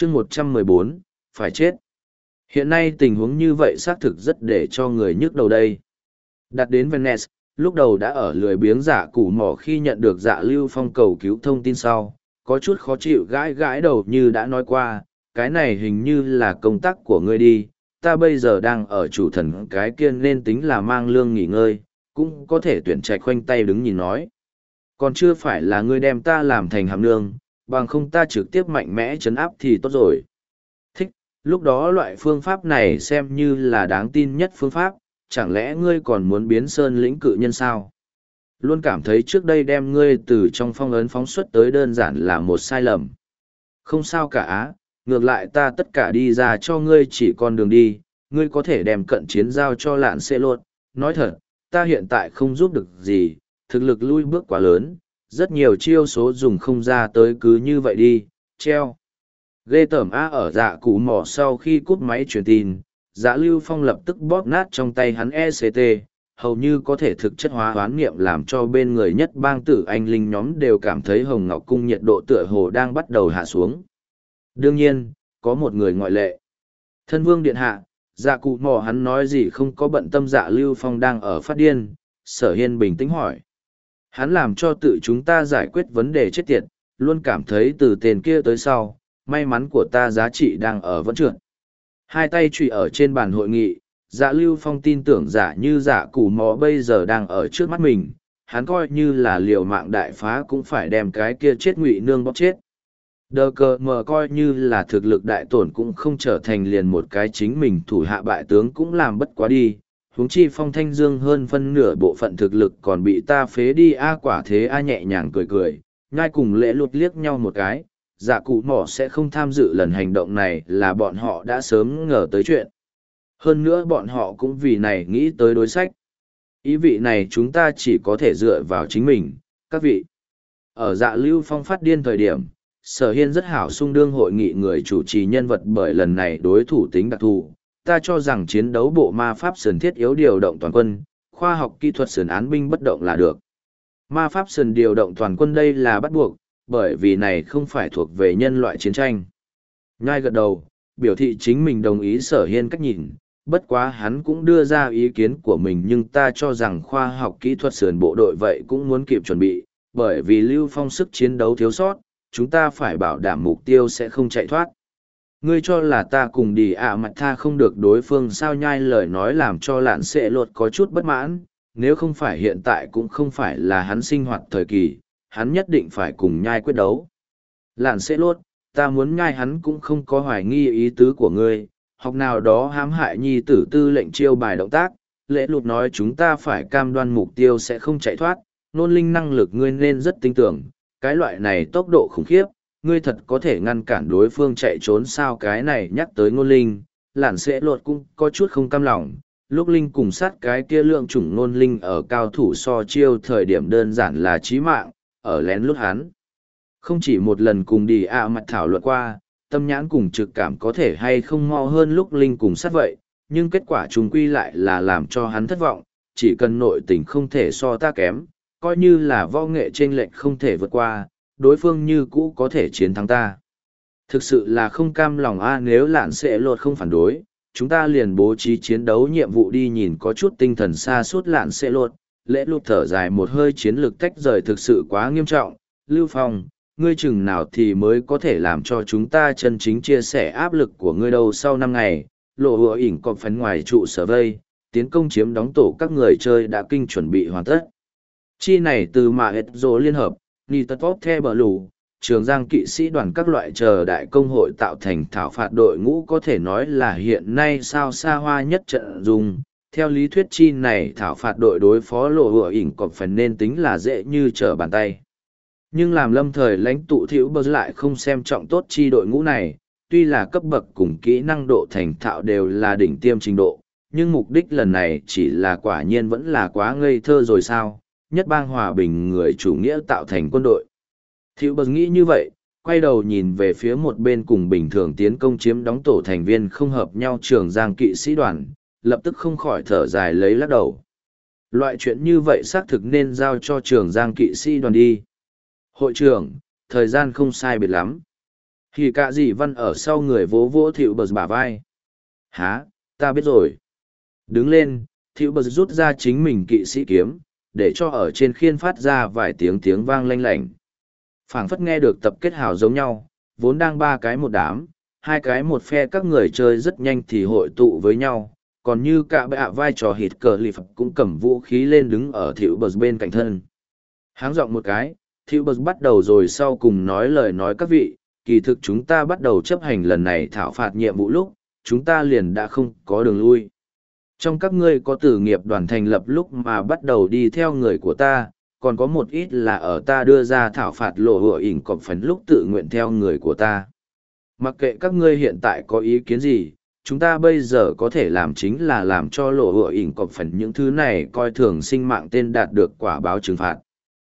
chương 114, phải chết. Hiện nay tình huống như vậy xác thực rất để cho người nhức đầu đây. Đặt đến Venice, lúc đầu đã ở lười biếng Dạ Cù Mò khi nhận được Dạ Lưu Phong cầu cứu thông tin sau, có chút khó chịu gãi gãi đầu như đã nói qua, cái này hình như là công tác của ngươi đi, ta bây giờ đang ở chủ thần cái kia nên tính là mang lương nghỉ ngơi, cũng có thể tuyển trạch khoanh tay đứng nhìn nói. Còn chưa phải là ngươi đem ta làm thành hàm nương, bằng không ta trực tiếp mạnh mẽ chấn áp thì tốt rồi. Thích, lúc đó loại phương pháp này xem như là đáng tin nhất phương pháp, chẳng lẽ ngươi còn muốn biến sơn lĩnh cự nhân sao? Luôn cảm thấy trước đây đem ngươi từ trong phong ấn phóng xuất tới đơn giản là một sai lầm. Không sao cả á, ngược lại ta tất cả đi ra cho ngươi chỉ con đường đi, ngươi có thể đem cận chiến giao cho lạn xê lột. Nói thật, ta hiện tại không giúp được gì, thực lực lui bước quá lớn, rất nhiều chiêu số dùng không ra tới cứ như vậy đi, treo. Ghê tởm á ở Dạ Cù Mò sau khi cút máy truyền tin, Dạ Lưu Phong lập tức bóp nát trong tay hắn ECT, hầu như có thể thực chất hóa hoán niệm làm cho bên người nhất bang tử anh linh nhóm đều cảm thấy Hồng Ngọc Cung nhiệt độ tựa hồ đang bắt đầu hạ xuống. Đương nhiên, có một người ngoại lệ. Thân vương điện hạ, Dạ Cù Mò hắn nói gì không có bận tâm Dạ Lưu Phong đang ở phát điên, Sở Hiên bình tĩnh hỏi. Hắn làm cho tự chúng ta giải quyết vấn đề chết tiệt, luôn cảm thấy từ tên kia tới sau, may mắn của ta giá trị đang ở vẫn trượt. Hai tay trụy ở trên bàn hội nghị, Dạ Lưu Phong tin tưởng giả như Dạ Cù Mò bây giờ đang ở trước mắt mình, hắn coi như là liều mạng đại phá cũng phải đem cái kia chết ngụy nương bóp chết. Đờ cờ mờ coi như là thực lực đại tổn cũng không trở thành liền một cái chính mình thủ hạ bại tướng cũng làm bất quá đi. Huống chi Phong Thanh Dương hơn phân nửa bộ phận thực lực còn bị ta phế đi a quả thế a nhẹ nhàng cười cười, nhai cùng lễ lụt liếc nhau một cái, Dạ Cụ Mỏ sẽ không tham dự lần hành động này là bọn họ đã sớm ngờ tới chuyện. Hơn nữa bọn họ cũng vì này nghĩ tới đối sách. Ý vị này chúng ta chỉ có thể dựa vào chính mình, các vị. Ở Dạ Lưu Phong phát điên thời điểm, Sở Hiên rất hảo sung đương hội nghị người chủ trì nhân vật bởi lần này đối thủ tính đặc thù. Ta cho rằng chiến đấu bộ ma pháp sườn thiết yếu điều động toàn quân, khoa học kỹ thuật sườn án binh bất động là được. Ma pháp sườn điều động toàn quân đây là bắt buộc, bởi vì này không phải thuộc về nhân loại chiến tranh. Nhai gật đầu, biểu thị chính mình đồng ý Sở Hiên cách nhìn, bất quá hắn cũng đưa ra ý kiến của mình nhưng ta cho rằng khoa học kỹ thuật sườn bộ đội vậy cũng muốn kịp chuẩn bị, bởi vì Lưu Phong sức chiến đấu thiếu sót, chúng ta phải bảo đảm mục tiêu sẽ không chạy thoát. Ngươi cho là ta cùng đi mặt tha không được đối phương sao? Nhai lời nói làm cho lạn sệ lột có chút bất mãn, nếu không phải hiện tại cũng không phải là hắn sinh hoạt thời kỳ, hắn nhất định phải cùng nhai quyết đấu. Lạn sệ lột, ta muốn nhai hắn cũng không có hoài nghi ý tứ của ngươi, học nào đó hãm hại nhi tử tư lệnh chiêu bài động tác, lễ lụt nói chúng ta phải cam đoan mục tiêu sẽ không chạy thoát, nôn linh năng lực ngươi nên rất tin tưởng, cái loại này tốc độ khủng khiếp, ngươi thật có thể ngăn cản đối phương chạy trốn sao? Cái này nhắc tới ngôn linh, lản sẽ lột cũng có chút không cam lòng, lúc linh cùng sát cái kia lượng chủng ngôn linh ở cao thủ so chiêu thời điểm đơn giản là chí mạng, ở lén lút hắn. Không chỉ một lần cùng đi mặt thảo luận qua, tâm nhãn cùng trực cảm có thể hay không mo hơn lúc linh cùng sát vậy, nhưng kết quả trùng quy lại là làm cho hắn thất vọng, chỉ cần nội tình không thể so ta kém, coi như là võ nghệ chênh lệch không thể vượt qua, đối phương như cũ có thể chiến thắng ta. Thực sự là không cam lòng a, nếu lạn sẽ lột không phản đối, chúng ta liền bố trí chiến đấu nhiệm vụ đi. Nhìn có chút tinh thần xa suốt lạn sẽ lột, lễ lụt thở dài một hơi, chiến lược tách rời thực sự quá nghiêm trọng. Lưu Phong, ngươi chừng nào thì mới có thể làm cho chúng ta chân chính chia sẻ áp lực của ngươi đâu? Sau 5 ngày, lộ hùa ỉn còn phấn ngoài trụ sở vây, tiến công chiếm đóng tổ các người chơi đã kinh chuẩn bị hoàn tất. Chi này từ mà hết rồ liên hợp, Nì Tật Vóc The Bờ Lù, Trường Giang kỵ sĩ đoàn các loại chờ đại công hội tạo thành thảo phạt đội ngũ có thể nói là hiện nay sao xa hoa nhất trận dùng. Theo lý thuyết chi này thảo phạt đội đối phó lộ hựa ỉn còn phần nên tính là dễ như trở bàn tay. Nhưng làm lâm thời lãnh tụ Thiệu Bơ lại không xem trọng tốt chi đội ngũ này, tuy là cấp bậc cùng kỹ năng độ thành thạo đều là đỉnh tiêm trình độ, nhưng mục đích lần này chỉ là quả nhiên vẫn là quá ngây thơ rồi sao? Nhất bang hòa bình người chủ nghĩa tạo thành quân đội. Thiệu Bờ nghĩ như vậy, quay đầu nhìn về phía một bên cùng bình thường tiến công chiếm đóng tổ thành viên không hợp nhau Trường Giang kỵ sĩ đoàn, lập tức không khỏi thở dài lấy lắc đầu. Loại chuyện như vậy xác thực nên giao cho Trường Giang kỵ sĩ đoàn đi. Hội trưởng, thời gian không sai biệt lắm. Hỉ cả dị văn ở sau người vỗ vỗ Thiệu Bờ bả vai. Hả, ta biết rồi. Đứng lên, Thiệu Bờ rút ra chính mình kỵ sĩ kiếm, để cho ở trên khiên phát ra vài tiếng vang lanh lảnh. Phảng phất nghe được tập kết hào giống nhau, vốn đang ba cái một đám, hai cái một phe các người chơi rất nhanh thì hội tụ với nhau, còn như cả bệ vai trò hít cờ lì phật cũng cầm vũ khí lên đứng ở Thiệu Bờ bên cạnh thân. Háng giọng một cái, Thiệu Bờ bắt đầu rồi sau cùng nói lời nói các vị, kỳ thực chúng ta bắt đầu chấp hành lần này thảo phạt nhiệm vụ lúc, chúng ta liền đã không có đường lui. Trong các ngươi có tử nghiệp đoàn thành lập lúc mà bắt đầu đi theo người của ta, còn có một ít là ở ta đưa ra thảo phạt lộ hựa ỉnh cọp phấn lúc tự nguyện theo người của ta. Mặc kệ các ngươi hiện tại có ý kiến gì, chúng ta bây giờ có thể làm chính là làm cho lộ hựa ỉnh cọp phấn những thứ này coi thường sinh mạng tên đạt được quả báo trừng phạt.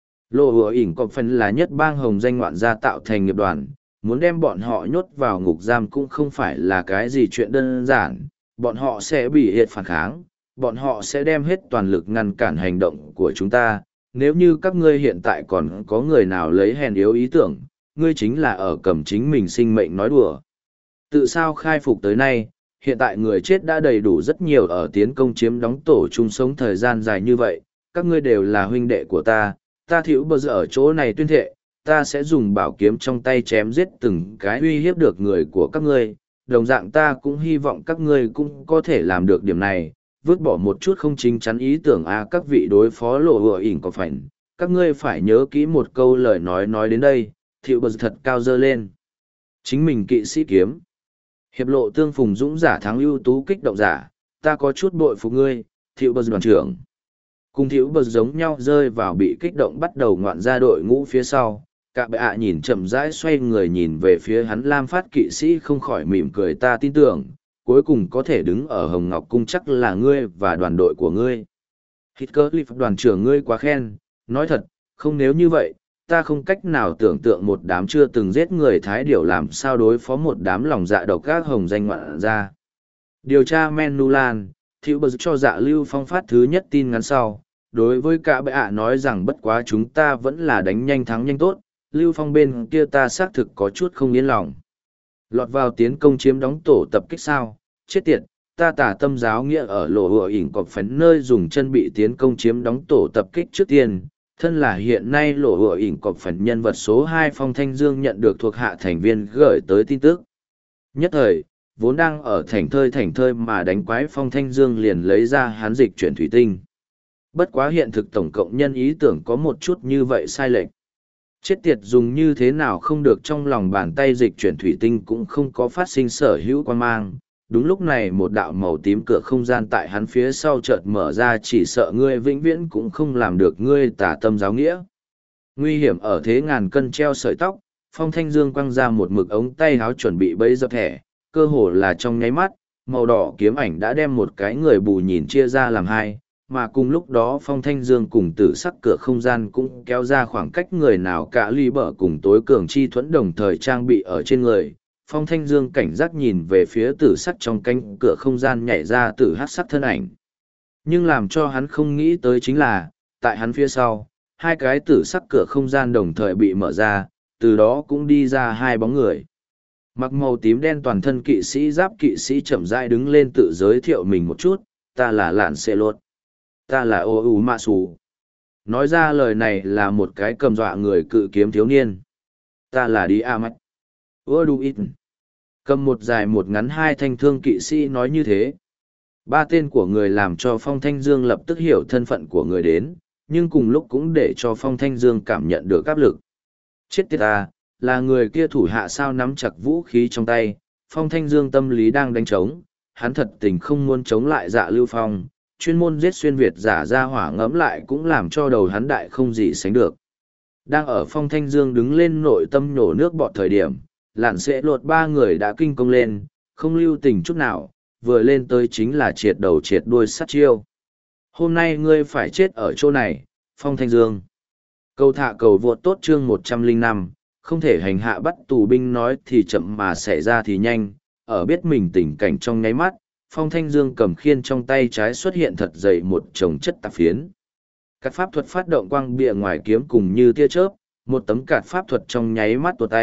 Lộ hựa ỉnh cọp phấn là nhất bang hồng danh ngoạn gia tạo thành nghiệp đoàn, muốn đem bọn họ nhốt vào ngục giam cũng không phải là cái gì chuyện đơn giản, bọn họ sẽ bị hiệt phản kháng, bọn họ sẽ đem hết toàn lực ngăn cản hành động của chúng ta. Nếu như các ngươi hiện tại còn có người nào lấy hèn yếu ý tưởng, ngươi chính là ở cầm chính mình sinh mệnh nói đùa. Tự sao khai phục tới nay, hiện tại người chết đã đầy đủ rất nhiều ở tiến công chiếm đóng tổ chung sống thời gian dài như vậy, các ngươi đều là huynh đệ của ta Thiệu Bờ ở chỗ này tuyên thệ, ta sẽ dùng bảo kiếm trong tay chém giết từng cái uy hiếp được người của các ngươi, đồng dạng ta cũng hy vọng các ngươi cũng có thể làm được điểm này, vứt bỏ một chút không chính chắn ý tưởng các vị đối phó lộ hựa ỉnh có phải, các ngươi phải nhớ kỹ một câu lời nói đến đây, Thiệu Bờ thật cao dơ lên. Chính mình kỵ sĩ kiếm. Hiệp lộ tương phùng dũng giả thắng ưu tú kích động giả, ta có chút bội phục ngươi, Thiệu Bờ đoàn trưởng. Cùng Thiệu Bờ giống nhau rơi vào bị kích động bắt đầu ngoạn ra đội ngũ phía sau. Cả bệ nhìn chậm rãi xoay người nhìn về phía hắn lam phát kỵ sĩ không khỏi mỉm cười, ta tin tưởng, cuối cùng có thể đứng ở Hồng Ngọc Cung chắc là ngươi và đoàn đội của ngươi. Heathcliff đoàn trưởng ngươi quá khen, nói thật, không nếu như vậy, ta không cách nào tưởng tượng một đám chưa từng giết người Thái Điểu làm sao đối phó một đám lòng dạ độc các hồng danh ngoạn ra. Điều tra Menulan, Thiệu Bờ cho Dạ Lưu Phong phát thứ nhất tin ngắn sau, đối với cả bệ nói rằng bất quá chúng ta vẫn là đánh nhanh thắng nhanh tốt. Lưu Phong bên kia ta xác thực có chút không yên lòng. Lọt vào tiến công chiếm đóng tổ tập kích sao, chết tiệt, ta tả tâm giáo nghĩa ở lộ hựa ỉnh cọp phấn nơi dùng chân bị tiến công chiếm đóng tổ tập kích trước tiên, thân là hiện nay lộ hựa ỉnh cọp phấn nhân vật số 2 Phong Thanh Dương nhận được thuộc hạ thành viên gửi tới tin tức. Nhất thời, vốn đang ở thảnh thơi mà đánh quái Phong Thanh Dương liền lấy ra hán dịch chuyển thủy tinh. Bất quá hiện thực tổng cộng nhân ý tưởng có một chút như vậy sai lệch. Chết tiệt dùng như thế nào không được, trong lòng bàn tay dịch chuyển thủy tinh cũng không có phát sinh sở hữu quan mang. Đúng lúc này một đạo màu tím cửa không gian tại hắn phía sau chợt mở ra, chỉ sợ ngươi vĩnh viễn cũng không làm được ngươi tả tâm giáo nghĩa. Nguy hiểm ở thế ngàn cân treo sợi tóc, Phong Thanh Dương quăng ra một mực ống tay áo chuẩn bị bẫy dập thẻ, cơ hồ là trong nháy mắt, màu đỏ kiếm ảnh đã đem một cái người bù nhìn chia ra làm hai. Mà cùng lúc đó Phong Thanh Dương cùng tử sắc cửa không gian cũng kéo ra khoảng cách người nào cả ly bờ cùng tối cường chi thuẫn đồng thời trang bị ở trên người. Phong Thanh Dương cảnh giác nhìn về phía tử sắc trong cánh cửa không gian nhảy ra tử hát sắc thân ảnh. Nhưng làm cho hắn không nghĩ tới chính là, tại hắn phía sau, hai cái tử sắc cửa không gian đồng thời bị mở ra, từ đó cũng đi ra hai bóng người. Mặc màu tím đen toàn thân kỵ sĩ giáp kỵ sĩ chậm rãi đứng lên tự giới thiệu mình một chút, ta là Lạn Xê Lột. Ta là ô u mạ xù. Nói ra lời này là một cái cầm dọa người cự kiếm thiếu niên. Ta là đi a mạch. Ua đu ít. Cầm một dài một ngắn hai thanh thương kỵ sĩ nói như thế. Ba tên của người làm cho Phong Thanh Dương lập tức hiểu thân phận của người đến, nhưng cùng lúc cũng để cho Phong Thanh Dương cảm nhận được áp lực. Chết tiệt ta, là người kia thủ hạ sao nắm chặt vũ khí trong tay. Phong Thanh Dương tâm lý đang đánh trống, hắn thật tình không muốn chống lại Dạ Lưu Phong. Chuyên môn giết xuyên Việt giả ra hỏa ngẫm lại cũng làm cho đầu hắn đại không gì sánh được. Đang ở Phong Thanh Dương đứng lên nội tâm nhổ nước bọt thời điểm, Lạn Xê Lột ba người đã kinh công lên, không lưu tình chút nào, vừa lên tới chính là triệt đầu triệt đuôi sát chiêu. Hôm nay ngươi phải chết ở chỗ này, Phong Thanh Dương. Cầu thả cầu vượt tốt chương 105, không thể hành hạ bắt tù binh nói thì chậm mà xảy ra thì nhanh, ở biết mình tình cảnh trong nháy mắt. Phong Thanh Dương cầm khiên trong tay trái xuất hiện thật dày một chồng chất tạp phiến. Các pháp thuật phát động quang bịa ngoài kiếm cùng như tia chớp, một tấm cạt pháp thuật trong nháy mắt tuột tay,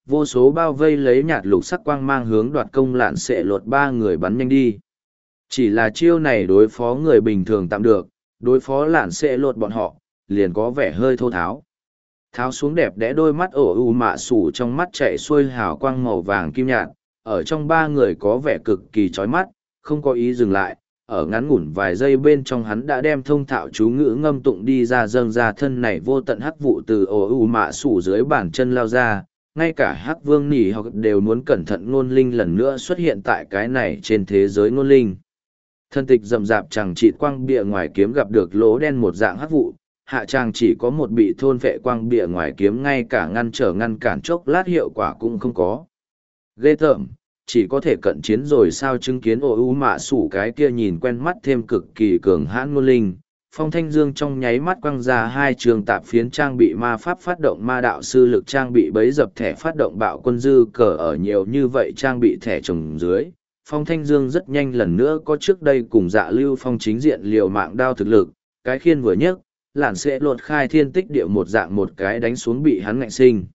vô số bao vây lấy nhạt lục sắc quang mang hướng đoạt công lạn sẽ lột ba người bắn nhanh đi. Chỉ là chiêu này đối phó người bình thường tạm được, đối phó lạn sẽ lột bọn họ, liền có vẻ hơi thô tháo. Tháo xuống đẹp đẽ đôi mắt ổ u mạ sủ trong mắt chạy xuôi hào quang màu vàng kim nhạt, ở trong ba người có vẻ cực kỳ chói mắt, không có ý dừng lại, ở ngắn ngủn vài giây bên trong hắn đã đem thông thạo chú ngữ ngâm tụng đi ra dâng ra thân này vô tận hắc vụ từ ổ u mạ sủ dưới bàn chân lao ra, ngay cả hắc vương nỉ học đều muốn cẩn thận ngôn linh lần nữa xuất hiện tại cái này trên thế giới ngôn linh. Thân tịch rậm rạp chẳng trị quang bịa ngoài kiếm gặp được lỗ đen một dạng hắc vụ, hạ tràng chỉ có một bị thôn vệ quang bịa ngoài kiếm ngay cả ngăn cản chốc lát hiệu quả cũng không có. Ghê tởm, chỉ có thể cận chiến rồi sao chứng kiến ổ u mạ sủ cái kia nhìn quen mắt thêm cực kỳ cường hãn ngôn linh. Phong Thanh Dương trong nháy mắt quăng ra hai trường tạp phiến trang bị ma pháp phát động ma đạo sư lực trang bị bấy dập thẻ phát động bạo quân dư cờ ở nhiều như vậy trang bị thẻ trồng dưới. Phong Thanh Dương rất nhanh lần nữa có trước đây cùng Dạ Lưu Phong chính diện liều mạng đao thực lực, cái khiên vừa nhấc, lạn sẽ lột khai thiên tích địa một dạng một cái đánh xuống bị hắn ngạnh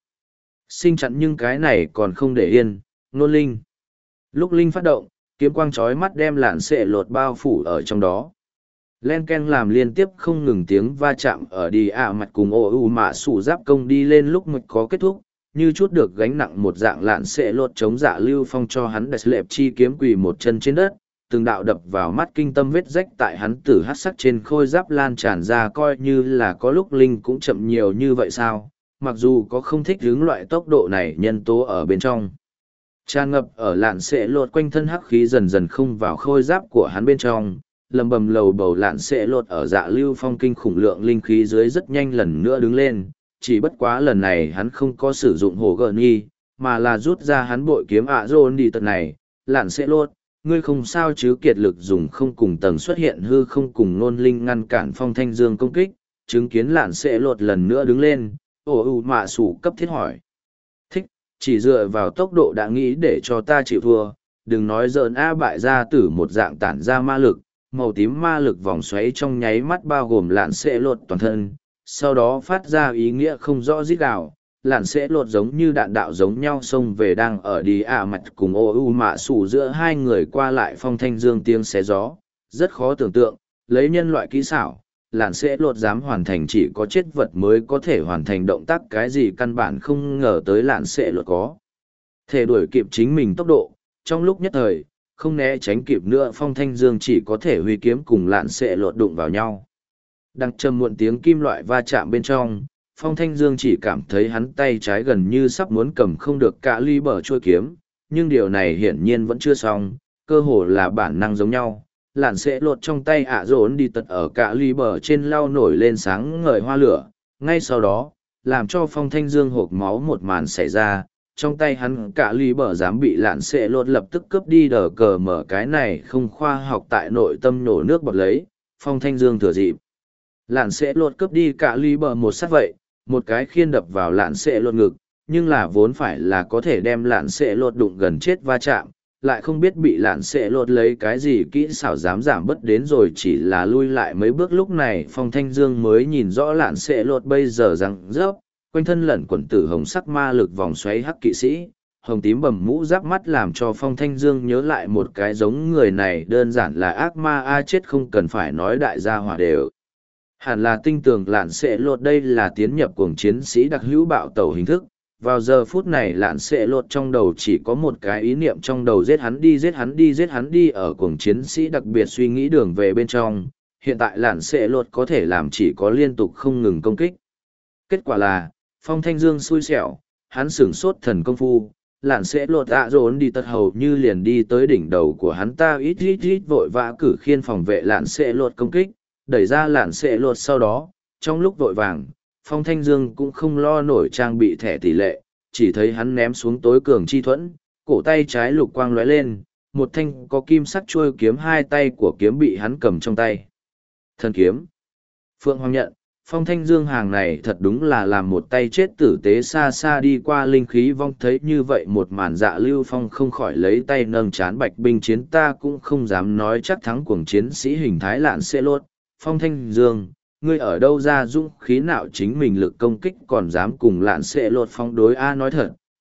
sinh chặn, nhưng cái này còn không để yên, nôn linh. Lúc linh phát động, kiếm quang chói mắt đem lạn sẽ lột bao phủ ở trong đó. Len ken làm liên tiếp không ngừng tiếng va chạm ở đi mặt cùng ô u mạ sủ giáp công đi lên lúc mực có kết thúc, như chút được gánh nặng một dạng lạn sẽ lột chống Dạ Lưu Phong cho hắn đẹp lẹp chi kiếm quỳ một chân trên đất, từng đạo đập vào mắt kinh tâm vết rách tại hắn tử hát sắc trên khôi giáp lan tràn ra, coi như là có lúc linh cũng chậm nhiều như vậy sao, mặc dù có không thích hướng loại tốc độ này nhân tố ở bên trong. Tràn ngập ở lạn sẽ lột quanh thân hắc khí dần dần không vào khôi giáp của hắn bên trong, lầm bầm lầu bầu lạn sẽ lột ở Dạ Lưu Phong kinh khủng lượng linh khí dưới rất nhanh lần nữa đứng lên, chỉ bất quá lần này hắn không có sử dụng hồ gợn nghi, mà là rút ra hắn bội kiếm ạ rôn đi tật này, lạn sẽ lột. Ngươi không sao chứ, kiệt lực dùng không cùng tầng xuất hiện hư không cùng nôn linh ngăn cản Phong Thanh Dương công kích, chứng kiến lạn sẽ lột lần nữa đứng lên, ồ ù mạ sủ cấp thiết hỏi. Thích, chỉ dựa vào tốc độ đã nghĩ để cho ta chịu thua, đừng nói giỡn a bại gia tử một dạng tản ra ma lực, màu tím ma lực vòng xoáy trong nháy mắt bao gồm lạn sẽ lột toàn thân, sau đó phát ra ý nghĩa không rõ rít gào. Lạn sẽ lột giống như đạn đạo giống nhau xông về đang ở đi mặt cùng ô u mạ sủ giữa hai người qua lại. Phong Thanh Dương tiếng xé gió, rất khó tưởng tượng, lấy nhân loại kỹ xảo, lạn sẽ lột dám hoàn thành chỉ có chết vật mới có thể hoàn thành động tác, cái gì căn bản không ngờ tới lạn sẽ lột có thể đuổi kịp chính mình tốc độ, trong lúc nhất thời, không né tránh kịp nữa. Phong Thanh Dương chỉ có thể huy kiếm cùng lạn sẽ lột đụng vào nhau. Đang trầm muộn tiếng kim loại va chạm bên trong, Phong Thanh Dương chỉ cảm thấy hắn tay trái gần như sắp muốn cầm không được cả ly bờ trôi kiếm, nhưng điều này hiển nhiên vẫn chưa xong, cơ hồ là bản năng giống nhau. Lạn sẽ lột trong tay ạ rốn đi tật ở cả ly bờ trên lau nổi lên sáng ngời hoa lửa, ngay sau đó, làm cho Phong Thanh Dương hộp máu một màn xảy ra, trong tay hắn cả ly bờ dám bị lạn sẽ lột lập tức cướp đi đờ cờ mở, cái này không khoa học tại nội tâm nổ nước bọt lấy. Phong Thanh Dương thừa dịp lạn sẽ lột cướp đi cả ly bờ một sát vậy, một cái khiên đập vào lạn sẽ lột ngực, nhưng là vốn phải là có thể đem lạn sẽ lột đụng gần chết va chạm, lại không biết bị lạn sẽ lột lấy cái gì kỹ xảo dám giảm bớt đến rồi chỉ là lui lại mấy bước. Lúc này Phong Thanh Dương mới nhìn rõ lạn sẽ lột bây giờ rằng rớp, quanh thân lẩn quẩn tử hồng sắc ma lực vòng xoáy hắc kỵ sĩ, hồng tím bầm mũ giáp mắt làm cho Phong Thanh Dương nhớ lại một cái giống người này đơn giản là ác ma a chết không cần phải nói đại gia hỏa đều. Hẳn là tinh tường lạn sẽ lột đây là tiến nhập cuồng chiến sĩ đặc hữu bạo tẩu hình thức. Vào giờ phút này lạn sẽ lột trong đầu chỉ có một cái ý niệm trong đầu: giết hắn đi, giết hắn đi, giết hắn đi. Ở cuồng chiến sĩ đặc biệt suy nghĩ đường về bên trong, hiện tại lạn sẽ lột có thể làm chỉ có liên tục không ngừng công kích. Kết quả là, Phong Thanh Dương xui xẻo, hắn sửng sốt thần công phu, lạn sẽ lột ạ rốn đi tật hầu như liền đi tới đỉnh đầu của hắn ta, ít vội vã cử khiên phòng vệ lạn sẽ lột công kích, đẩy ra lạn sẽ lột. Sau đó, trong lúc vội vàng, Phong Thanh Dương cũng không lo nổi trang bị thẻ tỷ lệ, chỉ thấy hắn ném xuống tối cường chi thuẫn, cổ tay trái lục quang lóe lên, một thanh có kim sắc chuôi kiếm, hai tay của kiếm bị hắn cầm trong tay. Thần kiếm. Phượng Hoàng nhận, Phong Thanh Dương hàng này thật đúng là làm một tay chết tử tế, xa xa đi qua linh khí vong. Thấy như vậy một màn, Dạ Lưu Phong không khỏi lấy tay nâng chán, bạch binh chiến ta cũng không dám nói chắc thắng cuồng chiến sĩ hình thái lạn sẽ lột. Phong Thanh Dương, ngươi ở đâu ra dũng khí nào chính mình lực công kích còn dám cùng lạn sẽ lột phong đối a? Nói thật,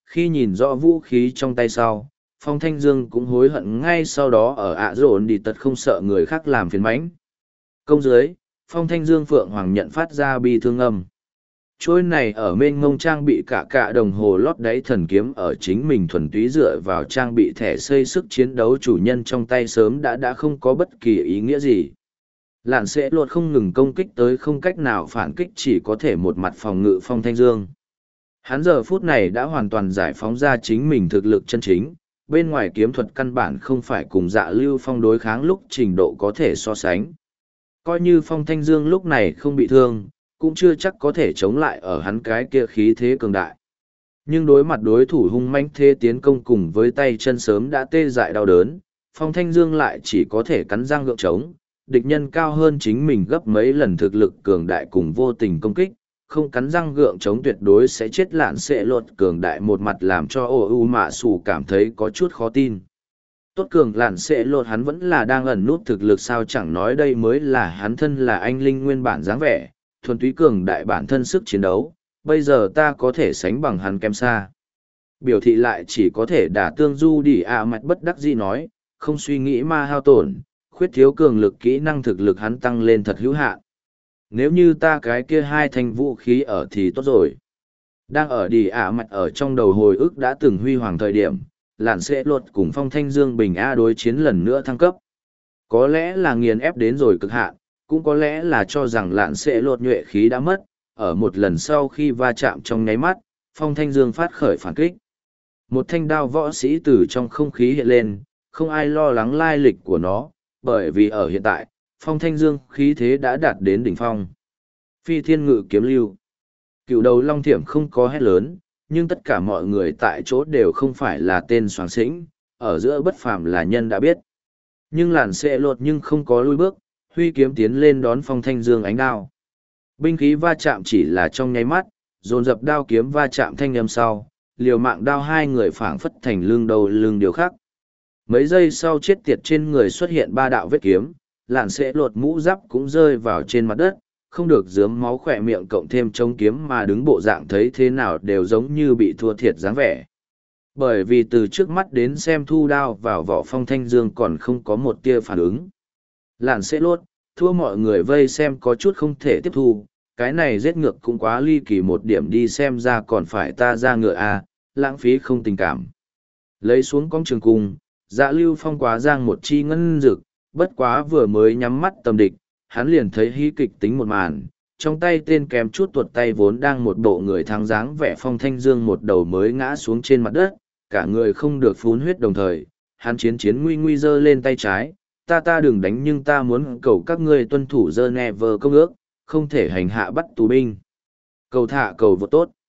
Khi nhìn rõ vũ khí trong tay sau, Phong Thanh Dương cũng hối hận ngay sau đó ở ạ dồn đi tật không sợ người khác làm phiền mánh. Công dưới, Phong Thanh Dương Phượng Hoàng nhận phát ra bi thương âm. Trôi này ở mênh mông trang bị cả đồng hồ lót đáy thần kiếm ở chính mình thuần túy dựa vào trang bị thẻ xây sức chiến đấu chủ nhân trong tay sớm đã không có bất kỳ ý nghĩa gì. Lạn sẽ luôn không ngừng công kích tới không cách nào phản kích, chỉ có thể một mặt phòng ngự Phong Thanh Dương. Hắn giờ phút này đã hoàn toàn giải phóng ra chính mình thực lực chân chính, bên ngoài kiếm thuật căn bản không phải cùng Dạ Lưu Phong đối kháng lúc trình độ có thể so sánh. Coi như Phong Thanh Dương lúc này không bị thương, cũng chưa chắc có thể chống lại ở hắn cái kia khí thế cường đại. Nhưng đối mặt đối thủ hung mãnh thế tiến công cùng với tay chân sớm đã tê dại đau đớn, Phong Thanh Dương lại chỉ có thể cắn răng gượng chống, địch nhân cao hơn chính mình gấp mấy lần thực lực cường đại cùng vô tình công kích, không cắn răng gượng chống tuyệt đối sẽ chết. Lạn sẽ lột cường đại một mặt làm cho ô mạ sủ cảm thấy có chút khó tin. Tốt cường lạn sẽ lột hắn vẫn là đang ẩn nút thực lực sao, chẳng nói đây mới là hắn thân là anh linh nguyên bản dáng vẻ, thuần túy cường đại bản thân sức chiến đấu, bây giờ ta có thể sánh bằng hắn kém xa. Biểu thị lại chỉ có thể đả tương du đi mặt bất đắc dĩ nói, không suy nghĩ ma hao tổn, khuyết thiếu cường lực kỹ năng thực lực hắn tăng lên thật hữu hạn. Nếu như ta cái kia hai thanh vũ khí ở thì tốt rồi. Đang ở đi mặt ở trong đầu hồi ức đã từng huy hoàng thời điểm, lạn sẽ luật cùng Phong Thanh Dương bình A đối chiến lần nữa thăng cấp. Có lẽ là nghiền ép đến rồi cực hạn, cũng có lẽ là cho rằng lạn sẽ luật nhuệ khí đã mất, ở một lần sau khi va chạm trong nháy mắt, Phong Thanh Dương phát khởi phản kích. Một thanh đao võ sĩ từ trong không khí hiện lên, không ai lo lắng lai lịch của nó, bởi vì ở hiện tại, Phong Thanh Dương khí thế đã đạt đến đỉnh phong. Phi thiên ngự kiếm lưu. Cựu đầu long thiểm không có hét lớn, nhưng tất cả mọi người tại chỗ đều không phải là tên soàng xĩnh, ở giữa bất phàm là nhân đã biết. Nhưng làn sẽ lột nhưng không có lui bước, huy kiếm tiến lên đón Phong Thanh Dương ánh đao. Binh khí va chạm chỉ là trong nháy mắt, dồn dập đao kiếm va chạm thanh âm sau, liều mạng đao hai người phảng phất thành lưng đầu lưng điều khác. Mấy giây sau chết tiệt trên người xuất hiện ba đạo vết kiếm, làn sẽ lột mũ giáp cũng rơi vào trên mặt đất, không được dướm máu khỏe miệng cộng thêm chống kiếm mà đứng bộ dạng thấy thế nào đều giống như bị thua thiệt dáng vẻ. Bởi vì từ trước mắt đến xem thu đao vào vỏ Phong Thanh Dương còn không có một tia phản ứng. Làn sẽ lột, thua mọi người vây xem có chút không thể tiếp thu, cái này giết ngược cũng quá ly kỳ một điểm đi, xem ra còn phải ta ra ngựa à, lãng phí không tình cảm. Lấy xuống con trường cung, Dạ Lưu Phong quá giang một chi ngân rực, bất quá vừa mới nhắm mắt tầm địch, hắn liền thấy hí kịch tính một màn, trong tay tên kèm chút tuột tay vốn đang một bộ người thắng dáng vẻ Phong Thanh Dương một đầu mới ngã xuống trên mặt đất, cả người không được phun huyết đồng thời, hắn chiến nguy nguy giơ lên tay trái, ta đừng đánh nhưng ta muốn cầu các ngươi tuân thủ Geneva công ước, không thể hành hạ bắt tù binh. Cầu thả cầu vô tốt.